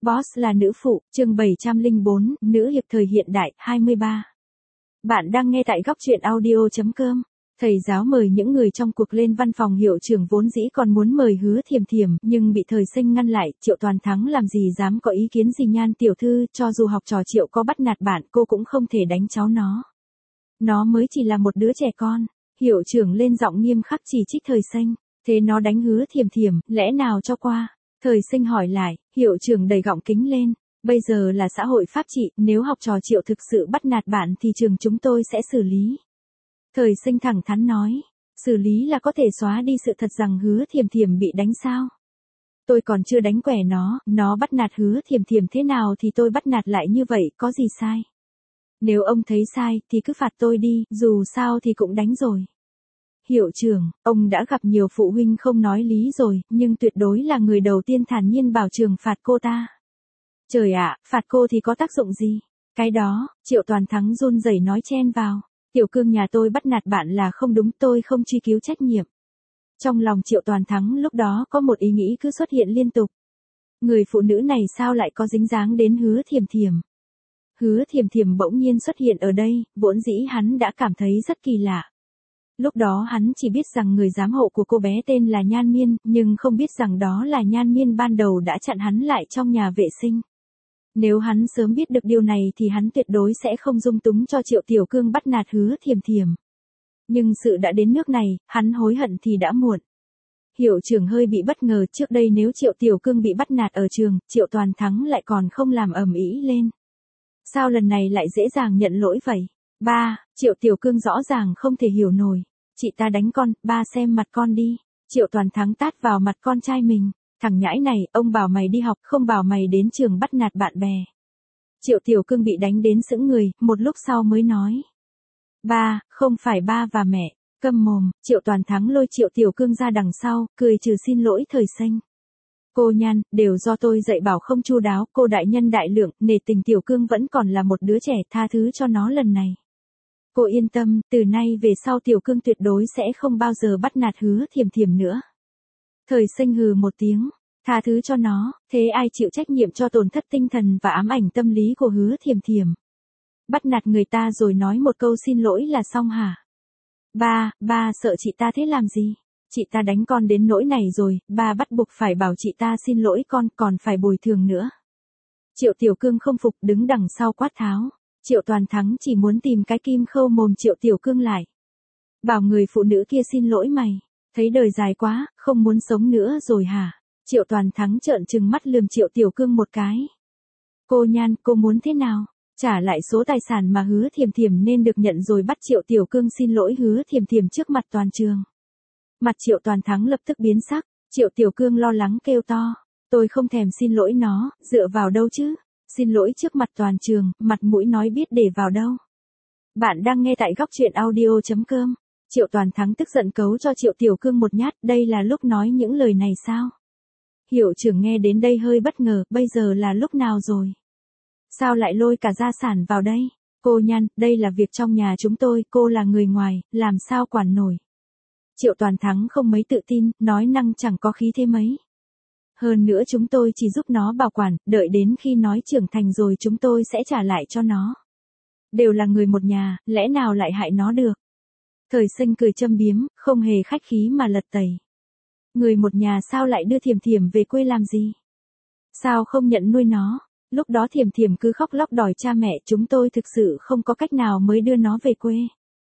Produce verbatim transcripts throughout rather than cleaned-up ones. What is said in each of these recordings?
Boss là nữ phụ, chương bảy trăm lẻ bốn, nữ hiệp thời hiện đại, hai mươi ba. Bạn đang nghe tại góc truyện audio chấm com. Thầy giáo mời những người trong cuộc lên văn phòng hiệu trưởng vốn dĩ còn muốn mời Hứa Thiềm Thiềm, nhưng bị Thời Sinh ngăn lại. Triệu Toàn Thắng làm gì dám có ý kiến gì Nhan tiểu thư, cho dù học trò Triệu có bắt nạt bạn, cô cũng không thể đánh cháu nó. Nó mới chỉ là một đứa trẻ con. Hiệu trưởng lên giọng nghiêm khắc chỉ trích Thời Sinh. Thế nó đánh Hứa Thiềm Thiềm, lẽ nào cho qua? Thời Sinh hỏi lại, hiệu trưởng đầy gọng kính lên. Bây giờ là xã hội pháp trị, nếu học trò Triệu thực sự bắt nạt bạn thì trường chúng tôi sẽ xử lý. Thời Sinh thẳng thắn nói, xử lý là có thể xóa đi sự thật rằng Hứa Thiềm Thiềm bị đánh sao? Tôi còn chưa đánh quẻ nó, nó bắt nạt Hứa Thiềm Thiềm thế nào thì tôi bắt nạt lại như vậy, có gì sai? Nếu ông thấy sai thì cứ phạt tôi đi, dù sao thì cũng đánh rồi. Hiệu trưởng, ông đã gặp nhiều phụ huynh không nói lý rồi, nhưng tuyệt đối là người đầu tiên thản nhiên bảo trường phạt cô ta. Trời ạ, phạt cô thì có tác dụng gì? Cái đó, Triệu Toàn Thắng run rẩy nói chen vào. Tiểu Cương nhà tôi bắt nạt bạn là không đúng, tôi không truy cứu trách nhiệm. Trong lòng Triệu Toàn Thắng lúc đó có một ý nghĩ cứ xuất hiện liên tục. Người phụ nữ này sao lại có dính dáng đến Hứa Thiềm Thiềm? Hứa Thiềm Thiềm bỗng nhiên xuất hiện ở đây, vốn dĩ hắn đã cảm thấy rất kỳ lạ. Lúc đó hắn chỉ biết rằng người giám hộ của cô bé tên là Nhan Miên, nhưng không biết rằng đó là Nhan Miên ban đầu đã chặn hắn lại trong nhà vệ sinh. Nếu hắn sớm biết được điều này thì hắn tuyệt đối sẽ không dung túng cho Triệu Tiểu Cương bắt nạt Hứa Thiềm Thiềm. Nhưng sự đã đến nước này, hắn hối hận thì đã muộn. Hiệu trưởng hơi bị bất ngờ, trước đây nếu Triệu Tiểu Cương bị bắt nạt ở trường, Triệu Toàn Thắng lại còn không làm ầm ĩ lên. Sao lần này lại dễ dàng nhận lỗi vậy? Ba, Triệu Tiểu Cương rõ ràng không thể hiểu nổi. Chị ta đánh con, ba xem mặt con đi. Triệu Toàn Thắng tát vào mặt con trai mình. Thằng nhãi này, ông bảo mày đi học, không bảo mày đến trường bắt nạt bạn bè. Triệu Tiểu Cương bị đánh đến sững người, một lúc sau mới nói. Ba, không phải ba và mẹ. Câm mồm, Triệu Toàn Thắng lôi Triệu Tiểu Cương ra đằng sau, cười trừ xin lỗi Thời Sinh. Cô Nhan, đều do tôi dạy bảo không chu đáo, cô đại nhân đại lượng, nể tình Tiểu Cương vẫn còn là một đứa trẻ, tha thứ cho nó lần này. Cô yên tâm, từ nay về sau Tiểu Cương tuyệt đối sẽ không bao giờ bắt nạt Hứa Thiềm Thiềm nữa. Thời Sinh hừ một tiếng, tha thứ cho nó, thế ai chịu trách nhiệm cho tổn thất tinh thần và ám ảnh tâm lý của Hứa Thiềm Thiềm? Bắt nạt người ta rồi nói một câu xin lỗi là xong hả? Ba, ba sợ chị ta thế làm gì? Chị ta đánh con đến nỗi này rồi, ba bắt buộc phải bảo chị ta xin lỗi con, còn phải bồi thường nữa. Triệu Tiểu Cương không phục, đứng đằng sau quát tháo. Triệu Toàn Thắng chỉ muốn tìm cái kim khâu mồm Triệu Tiểu Cương lại. Bảo người phụ nữ kia xin lỗi mày. Thấy đời dài quá, không muốn sống nữa rồi hả? Triệu Toàn Thắng trợn trừng mắt lườm Triệu Tiểu Cương một cái. Cô Nhan, cô muốn thế nào? Trả lại số tài sản mà Hứa Thiềm Thiềm nên được nhận rồi bắt Triệu Tiểu Cương xin lỗi Hứa Thiềm Thiềm trước mặt toàn trường. Mặt Triệu Toàn Thắng lập tức biến sắc, Triệu Tiểu Cương lo lắng kêu to. Tôi không thèm xin lỗi nó, dựa vào đâu chứ? Xin lỗi trước mặt toàn trường, mặt mũi nói biết để vào đâu. Bạn đang nghe tại góc truyện audio chấm com. Triệu Toàn Thắng tức giận cấu cho Triệu Tiểu Cương một nhát, đây là lúc nói những lời này sao? Hiệu trưởng nghe đến đây hơi bất ngờ, bây giờ là lúc nào rồi? Sao lại lôi cả gia sản vào đây? Cô Nhan, đây là việc trong nhà chúng tôi, cô là người ngoài, làm sao quản nổi? Triệu Toàn Thắng không mấy tự tin, nói năng chẳng có khí thế mấy. Hơn nữa chúng tôi chỉ giúp nó bảo quản, đợi đến khi nói trưởng thành rồi chúng tôi sẽ trả lại cho nó. Đều là người một nhà, lẽ nào lại hại nó được? Thời Sinh cười châm biếm, không hề khách khí mà lật tẩy. Người một nhà sao lại đưa Thiềm Thiềm về quê làm gì? Sao không nhận nuôi nó? Lúc đó Thiềm Thiềm cứ khóc lóc đòi cha mẹ, chúng tôi thực sự không có cách nào mới đưa nó về quê.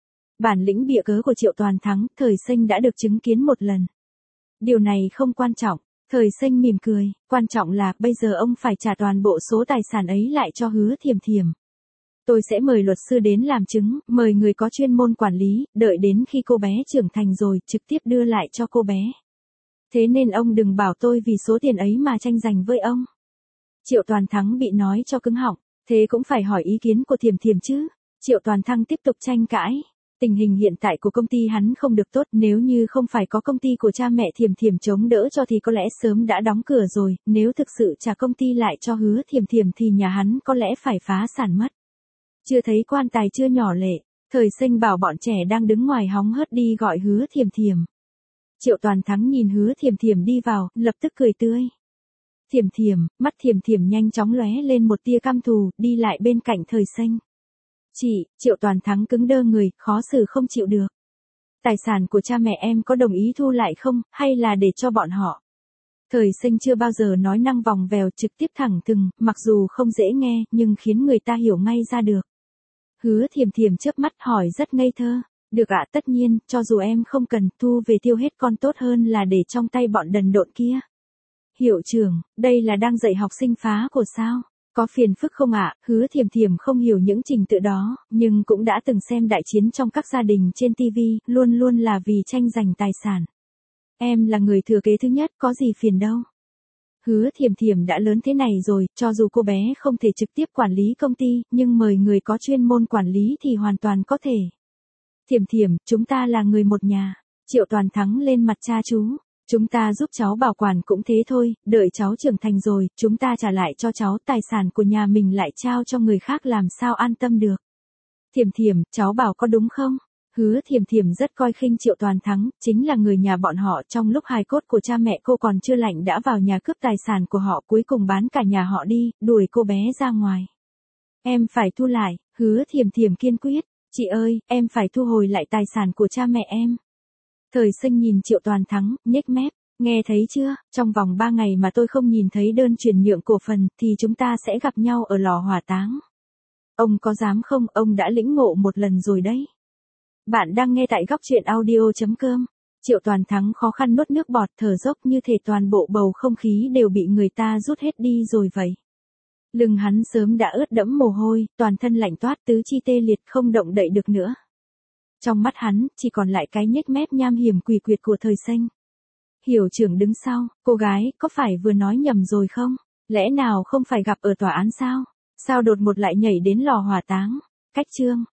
Bản lĩnh bịa cớ của Triệu Toàn Thắng, Thời Sinh đã được chứng kiến một lần. Điều này không quan trọng. Thời Sinh mỉm cười, quan trọng là bây giờ ông phải trả toàn bộ số tài sản ấy lại cho Hứa Thiềm Thiềm. Tôi sẽ mời luật sư đến làm chứng, mời người có chuyên môn quản lý, đợi đến khi cô bé trưởng thành rồi, trực tiếp đưa lại cho cô bé. Thế nên ông đừng bảo tôi vì số tiền ấy mà tranh giành với ông. Triệu Toàn Thắng bị nói cho cứng họng, thế cũng phải hỏi ý kiến của Thiềm Thiềm chứ. Triệu Toàn Thắng tiếp tục tranh cãi. Tình hình hiện tại của công ty hắn không được tốt, nếu như không phải có công ty của cha mẹ Thiềm Thiềm chống đỡ cho thì có lẽ sớm đã đóng cửa rồi, nếu thực sự trả công ty lại cho Hứa Thiềm Thiềm thì nhà hắn có lẽ phải phá sản mất. Chưa thấy quan tài chưa nhỏ lệ, Thời Sinh bảo bọn trẻ đang đứng ngoài hóng hớt đi gọi Hứa Thiềm Thiềm. Triệu Toàn Thắng nhìn Hứa Thiềm Thiềm đi vào, lập tức cười tươi. Thiểm Thiểm, mắt Thiểm Thiểm nhanh chóng lóe lên một tia căm thù, đi lại bên cạnh Thời Sinh. Chị, Triệu Toàn Thắng cứng đơ người, khó xử không chịu được. Tài sản của cha mẹ em có đồng ý thu lại không, hay là để cho bọn họ? Thời Sinh chưa bao giờ nói năng vòng vèo, trực tiếp thẳng thừng, mặc dù không dễ nghe, nhưng khiến người ta hiểu ngay ra được. Hứa Thiểm Thiểm chớp mắt hỏi rất ngây thơ. Được ạ, tất nhiên, cho dù em không cần, thu về tiêu hết con tốt hơn là để trong tay bọn đần độn kia. Hiệu trưởng, đây là đang dạy học sinh phá của sao? Có phiền phức không ạ? Hứa Thiểm Thiểm không hiểu những trình tự đó, nhưng cũng đã từng xem đại chiến trong các gia đình trên ti vi, luôn luôn là vì tranh giành tài sản. Em là người thừa kế thứ nhất, có gì phiền đâu. Hứa Thiểm Thiểm đã lớn thế này rồi, cho dù cô bé không thể trực tiếp quản lý công ty, nhưng mời người có chuyên môn quản lý thì hoàn toàn có thể. Thiểm Thiểm, chúng ta là người một nhà. Triệu Toàn Thắng lên mặt cha chú. Chúng ta giúp cháu bảo quản cũng thế thôi, đợi cháu trưởng thành rồi, chúng ta trả lại cho cháu, tài sản của nhà mình lại trao cho người khác làm sao an tâm được. Thiểm Thiểm, cháu bảo có đúng không? Hứa Thiểm Thiểm rất coi khinh Triệu Toàn Thắng, chính là người nhà bọn họ, trong lúc hài cốt của cha mẹ cô còn chưa lạnh đã vào nhà cướp tài sản của họ, cuối cùng bán cả nhà họ đi, đuổi cô bé ra ngoài. Em phải thu lại, Hứa Thiểm Thiểm kiên quyết. Chị ơi, em phải thu hồi lại tài sản của cha mẹ em. Thời Sinh nhìn Triệu Toàn Thắng, nhếch mép, nghe thấy chưa, trong vòng ba ngày mà tôi không nhìn thấy đơn chuyển nhượng cổ phần, thì chúng ta sẽ gặp nhau ở lò hỏa táng. Ông có dám không, ông đã lĩnh ngộ một lần rồi đấy. Bạn đang nghe tại góc truyện audio chấm com. Triệu Toàn Thắng khó khăn nuốt nước bọt, thở dốc như thể toàn bộ bầu không khí đều bị người ta rút hết đi rồi vậy. Lưng hắn sớm đã ướt đẫm mồ hôi, toàn thân lạnh toát, tứ chi tê liệt không động đậy được nữa. Trong mắt hắn, chỉ còn lại cái nhếch mép nham hiểm quỷ quyệt của Thời Sinh. Hiệu trưởng đứng sau, cô gái, có phải vừa nói nhầm rồi không? Lẽ nào không phải gặp ở tòa án sao? Sao đột một lại nhảy đến lò hỏa táng? Cách chương.